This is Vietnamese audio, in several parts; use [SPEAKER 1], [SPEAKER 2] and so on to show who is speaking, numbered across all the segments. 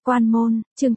[SPEAKER 1] Quan môn, chương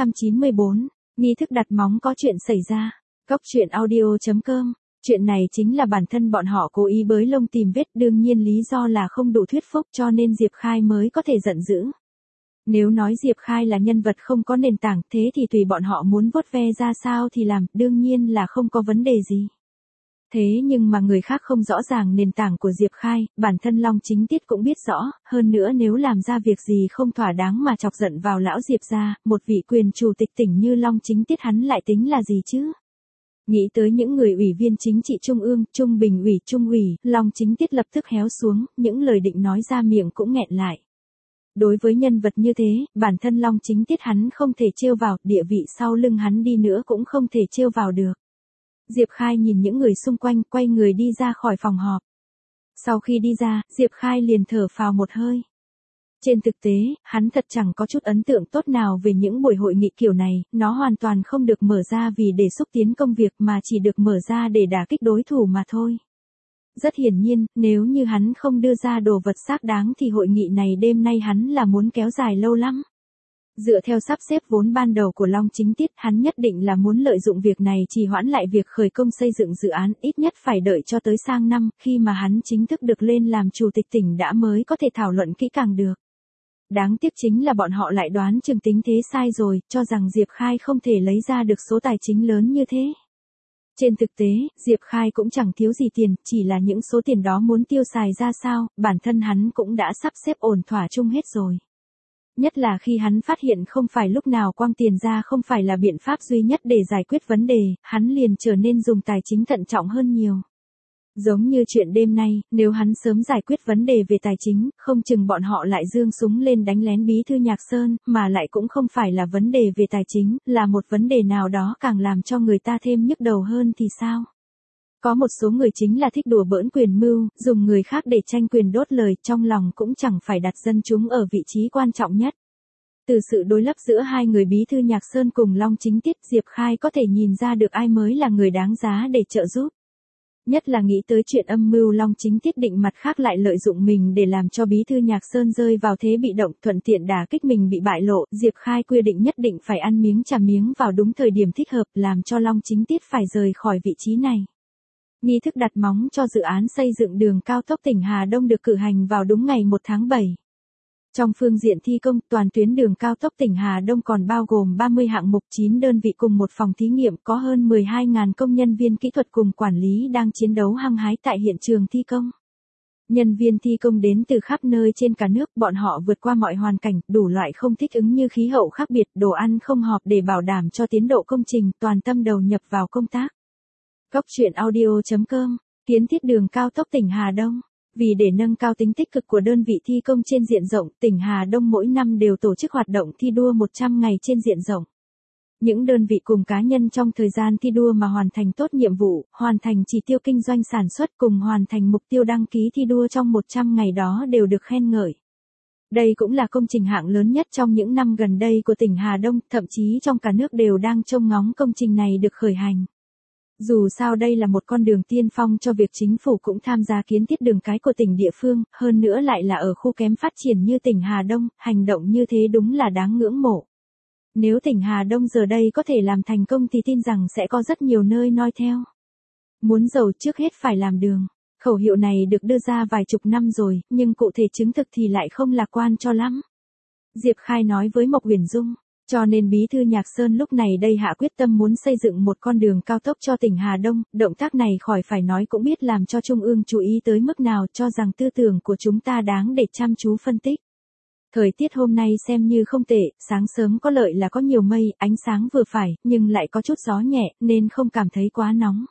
[SPEAKER 1] 894, nghi thức đặt móng có chuyện xảy ra. Cốc truyện audio.com. Chuyện này chính là bản thân bọn họ cố ý bới lông tìm vết, đương nhiên lý do là không đủ thuyết phục cho nên Diệp Khai mới có thể giận dữ. Nếu nói Diệp Khai là nhân vật không có nền tảng, thế thì tùy bọn họ muốn vuốt ve ra sao thì làm, đương nhiên là không có vấn đề gì. Thế nhưng mà người khác không rõ ràng nền tảng của Diệp Khai, bản thân Long Chính Tiết cũng biết rõ, hơn nữa nếu làm ra việc gì không thỏa đáng mà chọc giận vào lão Diệp gia, một vị quyền chủ tịch tỉnh như Long Chính Tiết hắn lại tính là gì chứ? Nghĩ tới những người ủy viên chính trị trung ương, trung bình ủy, trung ủy, Long Chính Tiết lập tức héo xuống, những lời định nói ra miệng cũng nghẹn lại. Đối với nhân vật như thế, bản thân Long Chính Tiết hắn không thể trêu vào, địa vị sau lưng hắn đi nữa cũng không thể trêu vào được. Diệp Khai nhìn những người xung quanh, quay người đi ra khỏi phòng họp. Sau khi đi ra, Diệp Khai liền thở phào một hơi. Trên thực tế, hắn thật chẳng có chút ấn tượng tốt nào về những buổi hội nghị kiểu này, nó hoàn toàn không được mở ra vì để xúc tiến công việc mà chỉ được mở ra để đả kích đối thủ mà thôi. Rất hiển nhiên, nếu như hắn không đưa ra đồ vật xác đáng thì hội nghị này đêm nay hắn là muốn kéo dài lâu lắm. Dựa theo sắp xếp vốn ban đầu của Long Chính Tiết, hắn nhất định là muốn lợi dụng việc này trì hoãn lại việc khởi công xây dựng dự án, ít nhất phải đợi cho tới sang năm, khi mà hắn chính thức được lên làm chủ tịch tỉnh đã mới có thể thảo luận kỹ càng được. Đáng tiếc chính là bọn họ lại đoán chừng tính thế sai rồi, cho rằng Diệp Khai không thể lấy ra được số tài chính lớn như thế. Trên thực tế, Diệp Khai cũng chẳng thiếu gì tiền, chỉ là những số tiền đó muốn tiêu xài ra sao, bản thân hắn cũng đã sắp xếp ổn thỏa chung hết rồi. Nhất là khi hắn phát hiện không phải lúc nào quăng tiền ra không phải là biện pháp duy nhất để giải quyết vấn đề, hắn liền trở nên dùng tài chính thận trọng hơn nhiều. Giống như chuyện đêm nay, nếu hắn sớm giải quyết vấn đề về tài chính, không chừng bọn họ lại giương súng lên đánh lén bí thư Nhạc Sơn, mà lại cũng không phải là vấn đề về tài chính, là một vấn đề nào đó càng làm cho người ta thêm nhức đầu hơn thì sao? Có một số người chính là thích đùa bỡn quyền mưu, dùng người khác để tranh quyền đốt lời, trong lòng cũng chẳng phải đặt dân chúng ở vị trí quan trọng nhất. Từ sự đối lập giữa hai người bí thư Nhạc Sơn cùng Long Chính Tiết, Diệp Khai có thể nhìn ra được ai mới là người đáng giá để trợ giúp. Nhất là nghĩ tới chuyện âm mưu Long Chính Tiết định mặt khác lại lợi dụng mình để làm cho bí thư Nhạc Sơn rơi vào thế bị động, thuận tiện đả kích mình bị bại lộ, Diệp Khai quy định nhất định phải ăn miếng trả miếng vào đúng thời điểm thích hợp, làm cho Long Chính Tiết phải rời khỏi vị trí này. Nghi thức đặt móng cho dự án xây dựng đường cao tốc tỉnh Hà Đông được cử hành vào đúng ngày 1 tháng 7. Trong phương diện thi công, toàn tuyến đường cao tốc tỉnh Hà Đông còn bao gồm 30 hạng mục 9 đơn vị cùng một phòng thí nghiệm, có hơn 12.000 công nhân viên kỹ thuật cùng quản lý đang chiến đấu hăng hái tại hiện trường thi công. Nhân viên thi công đến từ khắp nơi trên cả nước, bọn họ vượt qua mọi hoàn cảnh, đủ loại không thích ứng như khí hậu khác biệt, đồ ăn không hợp để bảo đảm cho tiến độ công trình, toàn tâm đầu nhập vào công tác. Cốc truyện audio.com, kiến thiết đường cao tốc tỉnh Hà Đông. Vì để nâng cao tính tích cực của đơn vị thi công trên diện rộng, tỉnh Hà Đông mỗi năm đều tổ chức hoạt động thi đua 100 ngày trên diện rộng. Những đơn vị cùng cá nhân trong thời gian thi đua mà hoàn thành tốt nhiệm vụ, hoàn thành chỉ tiêu kinh doanh sản xuất cùng hoàn thành mục tiêu đăng ký thi đua trong 100 ngày đó đều được khen ngợi. Đây cũng là công trình hạng lớn nhất trong những năm gần đây của tỉnh Hà Đông, thậm chí trong cả nước đều đang trông ngóng công trình này được khởi hành. Dù sao đây là một con đường tiên phong cho việc chính phủ cũng tham gia kiến thiết đường cái của tỉnh địa phương, hơn nữa lại là ở khu kém phát triển như tỉnh Hà Đông, hành động như thế đúng là đáng ngưỡng mộ. Nếu tỉnh Hà Đông giờ đây có thể làm thành công thì tin rằng sẽ có rất nhiều nơi noi theo. Muốn giàu trước hết phải làm đường. Khẩu hiệu này được đưa ra vài chục năm rồi, nhưng cụ thể chứng thực thì lại không lạc quan cho lắm. Diệp Khai nói với Mộc Uyển Dung. Cho nên bí thư Nhạc Sơn lúc này đây hạ quyết tâm muốn xây dựng một con đường cao tốc cho tỉnh Hà Đông, động tác này khỏi phải nói cũng biết làm cho Trung ương chú ý tới mức nào, cho rằng tư tưởng của chúng ta đáng để chăm chú phân tích. Thời tiết hôm nay xem như không tệ, sáng sớm có lợi là có nhiều mây, ánh sáng vừa phải, nhưng lại có chút gió nhẹ, nên không cảm thấy quá nóng.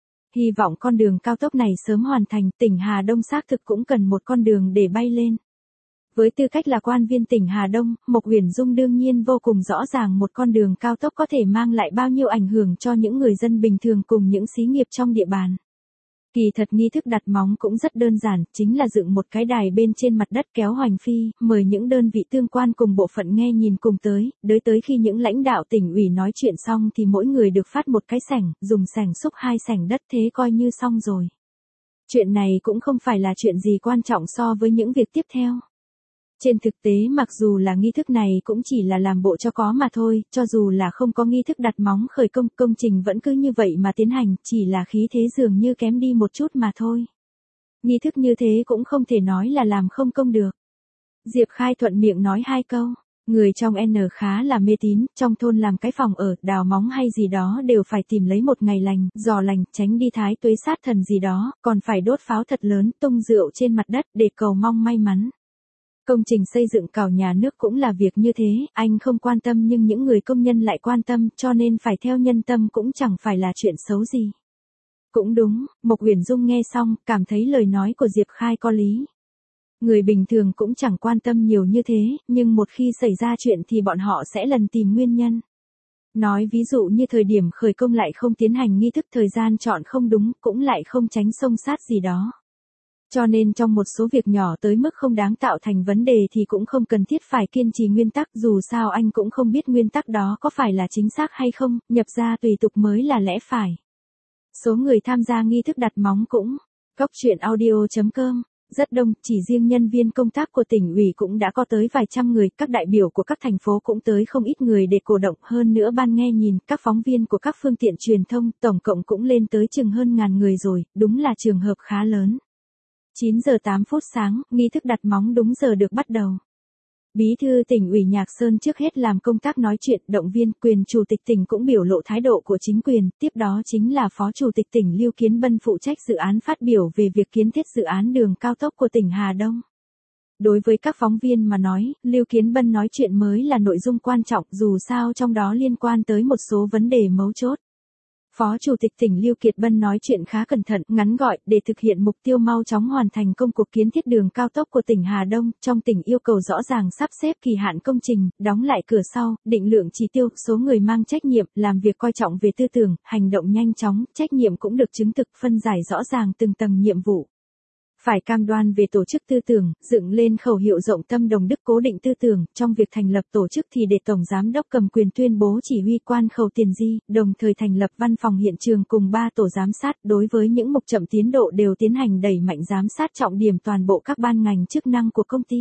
[SPEAKER 1] Hy vọng con đường cao tốc này sớm hoàn thành, tỉnh Hà Đông xác thực cũng cần một con đường để bay lên. Với tư cách là quan viên tỉnh Hà Đông, Mộc Uyển Dung đương nhiên vô cùng rõ ràng một con đường cao tốc có thể mang lại bao nhiêu ảnh hưởng cho những người dân bình thường cùng những xí nghiệp trong địa bàn. Kỳ thật nghi thức đặt móng cũng rất đơn giản, chính là dựng một cái đài bên trên mặt đất kéo hoành phi, mời những đơn vị tương quan cùng bộ phận nghe nhìn cùng tới, tới khi những lãnh đạo tỉnh ủy nói chuyện xong thì mỗi người được phát một cái sảnh, dùng sảnh xúc 2 sảnh đất thế coi như xong rồi. Chuyện này cũng không phải là chuyện gì quan trọng so với những việc tiếp theo. Trên thực tế mặc dù là nghi thức này cũng chỉ là làm bộ cho có mà thôi, cho dù là không có nghi thức đặt móng khởi công, công trình vẫn cứ như vậy mà tiến hành, chỉ là khí thế dường như kém đi một chút mà thôi. Nghi thức như thế cũng không thể nói là làm không công được. Diệp Khai thuận miệng nói hai câu. Người trong N khá là mê tín, trong thôn làm cái phòng ở, đào móng hay gì đó đều phải tìm lấy một ngày lành, giò lành, tránh đi thái tuế sát thần gì đó, còn phải đốt pháo thật lớn, tung rượu trên mặt đất để cầu mong may mắn. Công trình xây dựng cào nhà nước cũng là việc như thế, anh không quan tâm nhưng những người công nhân lại quan tâm, cho nên phải theo nhân tâm cũng chẳng phải là chuyện xấu gì. Cũng đúng, Mộc Uyển Dung nghe xong, cảm thấy lời nói của Diệp Khai có lý. Người bình thường cũng chẳng quan tâm nhiều như thế, nhưng một khi xảy ra chuyện thì bọn họ sẽ lần tìm nguyên nhân. Nói ví dụ như thời điểm khởi công lại không tiến hành nghi thức, thời gian chọn không đúng, cũng lại không tránh xông sát gì đó. Cho nên trong một số việc nhỏ tới mức không đáng tạo thành vấn đề thì cũng không cần thiết phải kiên trì nguyên tắc, dù sao anh cũng không biết nguyên tắc đó có phải là chính xác hay không, nhập ra tùy tục mới là lẽ phải. Số người tham gia nghi thức đặt móng cũng Cóc truyện audio.com rất đông, chỉ riêng nhân viên công tác của tỉnh ủy cũng đã có tới vài trăm người, các đại biểu của các thành phố cũng tới không ít người để cổ động, hơn nữa ban nghe nhìn, các phóng viên của các phương tiện truyền thông, tổng cộng cũng lên tới chừng hơn 1000 người rồi, đúng là trường hợp khá lớn. 9 giờ 8 phút sáng, nghi thức đặt móng đúng giờ được bắt đầu. Bí thư tỉnh ủy Nhạc Sơn trước hết làm công tác nói chuyện, động viên, quyền chủ tịch tỉnh cũng biểu lộ thái độ của chính quyền, tiếp đó chính là phó chủ tịch tỉnh Lưu Kiến Bân phụ trách dự án phát biểu về việc kiến thiết dự án đường cao tốc của tỉnh Hà Đông. Đối với các phóng viên mà nói, Lưu Kiến Bân nói chuyện mới là nội dung quan trọng, dù sao trong đó liên quan tới một số vấn đề mấu chốt. Phó Chủ tịch tỉnh Lưu Kiệt Bân nói chuyện khá cẩn thận, ngắn gọn, để thực hiện mục tiêu mau chóng hoàn thành công cuộc kiến thiết đường cao tốc của tỉnh Hà Đông, trong tỉnh yêu cầu rõ ràng sắp xếp kỳ hạn công trình, đóng lại cửa sau, định lượng chỉ tiêu, số người mang trách nhiệm, làm việc coi trọng về tư tưởng, hành động nhanh chóng, trách nhiệm cũng được chứng thực, phân giải rõ ràng từng tầng nhiệm vụ. Phải cam đoan về tổ chức tư tưởng, dựng lên khẩu hiệu rộng tâm đồng đức cố định tư tưởng, trong việc thành lập tổ chức thì để Tổng Giám đốc cầm quyền tuyên bố chỉ huy quan khẩu tiền di, đồng thời thành lập văn phòng hiện trường cùng 3 tổ giám sát, đối với những mục chậm tiến độ đều tiến hành đẩy mạnh giám sát trọng điểm toàn bộ các ban ngành chức năng của công ty.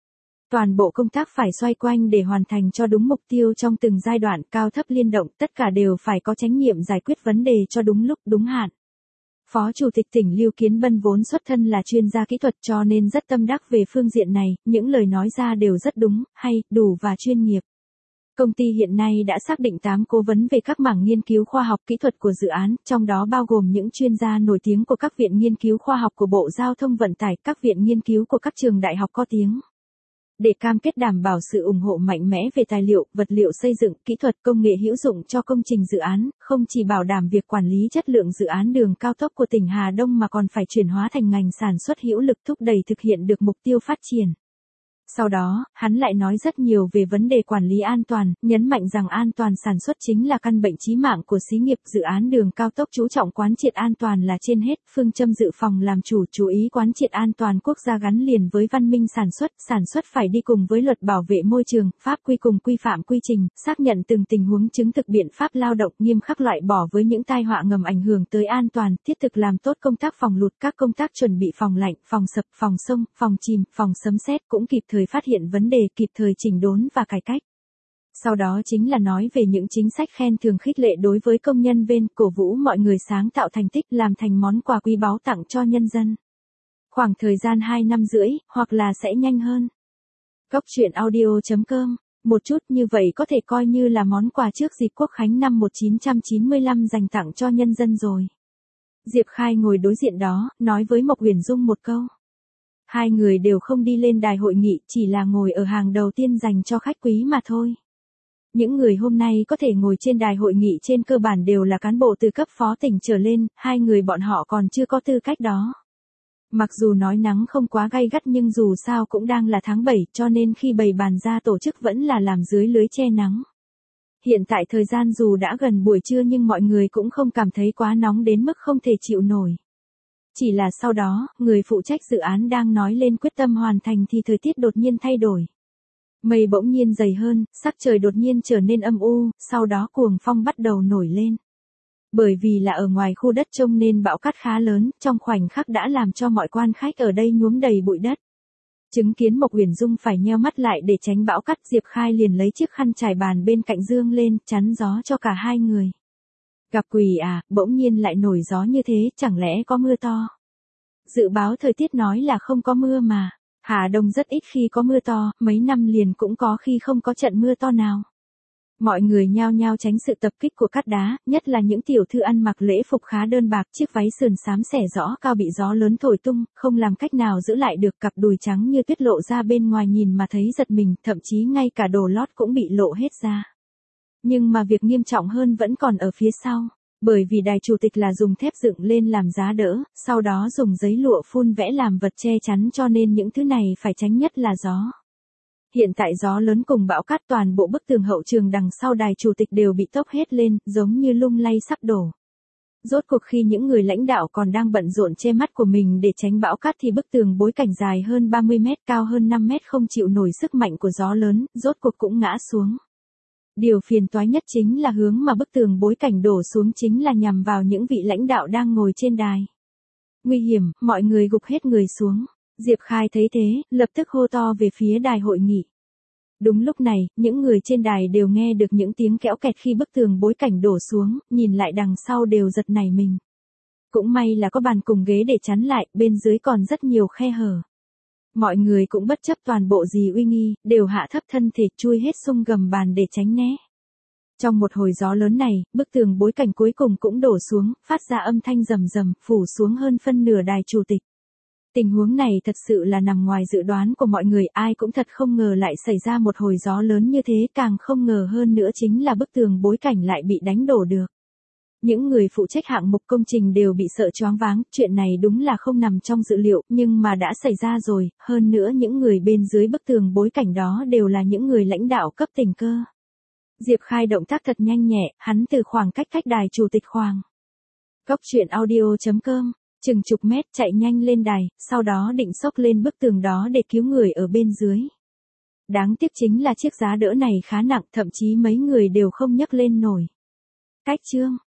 [SPEAKER 1] Toàn bộ công tác phải xoay quanh để hoàn thành cho đúng mục tiêu trong từng giai đoạn, cao thấp liên động, tất cả đều phải có trách nhiệm giải quyết vấn đề cho đúng lúc, đúng hạn. Phó Chủ tịch tỉnh Lưu Kiến Bân vốn xuất thân là chuyên gia kỹ thuật cho nên rất tâm đắc về phương diện này, những lời nói ra đều rất đúng, hay, đủ và chuyên nghiệp. Công ty hiện nay đã xác định 8 cố vấn về các mảng nghiên cứu khoa học kỹ thuật của dự án, trong đó bao gồm những chuyên gia nổi tiếng của các viện nghiên cứu khoa học của Bộ Giao thông Vận tải, các viện nghiên cứu của các trường đại học có tiếng. Để cam kết đảm bảo sự ủng hộ mạnh mẽ về tài liệu, vật liệu xây dựng, kỹ thuật, công nghệ hữu dụng cho công trình dự án, không chỉ bảo đảm việc quản lý chất lượng dự án đường cao tốc của tỉnh Hà Đông mà còn phải chuyển hóa thành ngành sản xuất hữu lực thúc đẩy thực hiện được mục tiêu phát triển. Sau đó, hắn lại nói rất nhiều về vấn đề quản lý an toàn, nhấn mạnh rằng an toàn sản xuất chính là căn bệnh chí mạng của xí nghiệp. Dự án đường cao tốc chú trọng quán triệt an toàn là trên hết, phương châm dự phòng làm chủ, chú ý quán triệt an toàn quốc gia gắn liền với văn minh sản xuất phải đi cùng với luật bảo vệ môi trường, pháp quy cùng quy phạm quy trình, xác nhận từng tình huống chứng thực biện pháp lao động, nghiêm khắc loại bỏ với những tai họa ngầm ảnh hưởng tới an toàn, thiết thực làm tốt công tác phòng lụt, các công tác chuẩn bị phòng lạnh, phòng sập, phòng sông, phòng chìm, phòng sấm sét cũng kịp thời phát hiện vấn đề, kịp thời chỉnh đốn và cải cách. Sau đó chính là nói về những chính sách khen thưởng khích lệ đối với công nhân viên, cổ vũ mọi người sáng tạo thành tích, làm thành món quà quý báu tặng cho nhân dân. Khoảng thời gian 2 năm rưỡi, hoặc là sẽ nhanh hơn. Cóc truyện audio.com, một chút như vậy có thể coi như là món quà trước dịp Quốc khánh năm 1995 dành tặng cho nhân dân rồi. Diệp Khai ngồi đối diện đó, nói với Mộc Uyển Dung một câu. Hai người đều không đi lên đài hội nghị, chỉ là ngồi ở hàng đầu tiên dành cho khách quý mà thôi. Những người hôm nay có thể ngồi trên đài hội nghị trên cơ bản đều là cán bộ từ cấp phó tỉnh trở lên, hai người bọn họ còn chưa có tư cách đó. Mặc dù nói nắng không quá gay gắt nhưng dù sao cũng đang là tháng 7 cho nên khi bày bàn ra tổ chức vẫn là làm dưới lưới che nắng. Hiện tại thời gian dù đã gần buổi trưa nhưng mọi người cũng không cảm thấy quá nóng đến mức không thể chịu nổi. Chỉ là sau đó, người phụ trách dự án đang nói lên quyết tâm hoàn thành thì thời tiết đột nhiên thay đổi. Mây bỗng nhiên dày hơn, sắc trời đột nhiên trở nên âm u, sau đó cuồng phong bắt đầu nổi lên. Bởi vì là ở ngoài khu đất trông nên bão cát khá lớn, trong khoảnh khắc đã làm cho mọi quan khách ở đây nhuốm đầy bụi đất. Chứng kiến Mộc Uyển Dung phải nheo mắt lại để tránh bão cát, Diệp Khai liền lấy chiếc khăn trải bàn bên cạnh dương lên, chắn gió cho cả hai người. Gặp quỷ à, bỗng nhiên lại nổi gió như thế, chẳng lẽ có mưa to? Dự báo thời tiết nói là không có mưa mà. Hà Đông rất ít khi có mưa to, mấy năm liền cũng có khi không có trận mưa to nào. Mọi người nhao nhao tránh sự tập kích của cát đá, nhất là những tiểu thư ăn mặc lễ phục khá đơn bạc, chiếc váy sườn xám xẻ rõ cao bị gió lớn thổi tung, không làm cách nào giữ lại được, cặp đùi trắng như tuyết lộ ra bên ngoài nhìn mà thấy giật mình, thậm chí ngay cả đồ lót cũng bị lộ hết ra. Nhưng mà việc nghiêm trọng hơn vẫn còn ở phía sau. Bởi vì đài chủ tịch là dùng thép dựng lên làm giá đỡ, sau đó dùng giấy lụa phun vẽ làm vật che chắn, cho nên những thứ này phải tránh nhất là gió. Hiện tại gió lớn cùng bão cát, toàn bộ bức tường hậu trường đằng sau đài chủ tịch đều bị tốc hết lên, giống như lung lay sắp đổ. Rốt cuộc khi những người lãnh đạo còn đang bận rộn che mắt của mình để tránh bão cát thì bức tường bối cảnh dài hơn 30 mét, cao hơn 5 mét không chịu nổi sức mạnh của gió lớn, rốt cuộc cũng ngã xuống. Điều phiền toái nhất chính là hướng mà bức tường bối cảnh đổ xuống chính là nhằm vào những vị lãnh đạo đang ngồi trên đài. Nguy hiểm, mọi người gục hết người xuống. Diệp Khai thấy thế, lập tức hô to về phía đài hội nghị. Đúng lúc này, những người trên đài đều nghe được những tiếng kéo kẹt khi bức tường bối cảnh đổ xuống, nhìn lại đằng sau đều giật nảy mình. Cũng may là có bàn cùng ghế để chắn lại, bên dưới còn rất nhiều khe hở. Mọi người cũng bất chấp toàn bộ gì uy nghi, đều hạ thấp thân thể chui hết xung gầm bàn để tránh né. Trong một hồi gió lớn này, bức tường bối cảnh cuối cùng cũng đổ xuống, phát ra âm thanh rầm rầm, phủ xuống hơn phân nửa đài chủ tịch. Tình huống này thật sự là nằm ngoài dự đoán của mọi người, ai cũng thật không ngờ lại xảy ra một hồi gió lớn như thế, càng không ngờ hơn nữa chính là bức tường bối cảnh lại bị đánh đổ được. Những người phụ trách hạng mục công trình đều bị sợ choáng váng, chuyện này đúng là không nằm trong dự liệu, nhưng mà đã xảy ra rồi, hơn nữa những người bên dưới bức tường bối cảnh đó đều là những người lãnh đạo cấp tỉnh cơ. Diệp Khai động tác thật nhanh nhẹ, hắn từ khoảng cách đài chủ tịch khoảng Cốc truyện audio.com, chừng chục mét chạy nhanh lên đài, sau đó định xốc lên bức tường đó để cứu người ở bên dưới. Đáng tiếc chính là chiếc giá đỡ này khá nặng, thậm chí mấy người đều không nhấc lên nổi. Cách chương